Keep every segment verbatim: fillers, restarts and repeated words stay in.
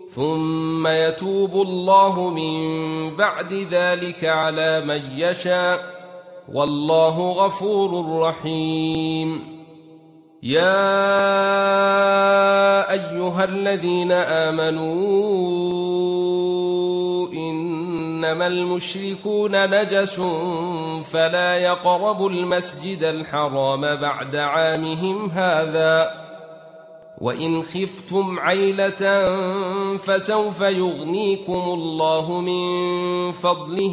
ثم يتوب الله من بعد ذلك على من يشاء والله غفور رحيم. يا أيها الذين آمنوا إنما المشركون نجس فلا يقربوا المسجد الحرام بعد عامهم هذا وإن خفتم عيلة فسوف يغنيكم الله من فضله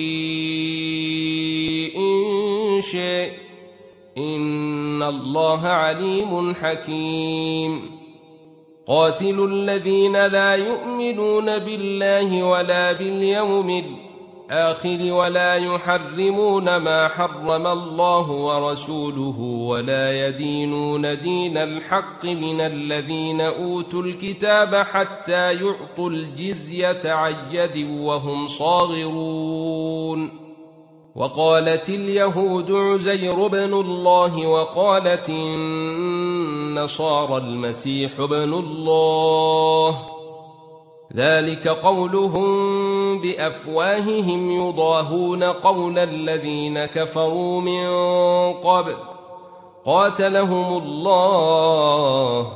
إن شاء إن الله عليم حكيم. قاتلوا الذين لا يؤمنون بالله ولا باليوم الآخر ولا يحرمون ما حرم الله ورسوله ولا يدينون دين الحق من الذين أوتوا الكتاب حتى يعطوا الجزية عن يد وهم صاغرون. وقالت اليهود عزير بن الله وقالت النصارى المسيح ابن الله ذلك قولهم بأفواههم يضاهون قول الذين كفروا من قبل قاتلهم الله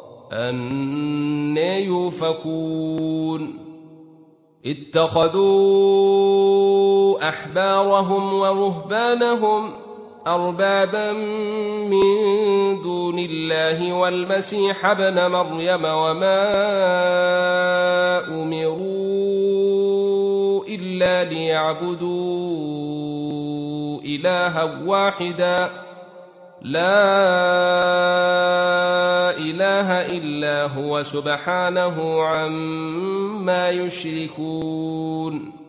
أنى يؤفكون. اتخذوا أحبارهم ورهبانهم أربابا من دون الله والمسيح ابن مريم وما أمروا إلا ليعبدوا إلها واحدا لا إله إلا هو سبحانه عما يشركون.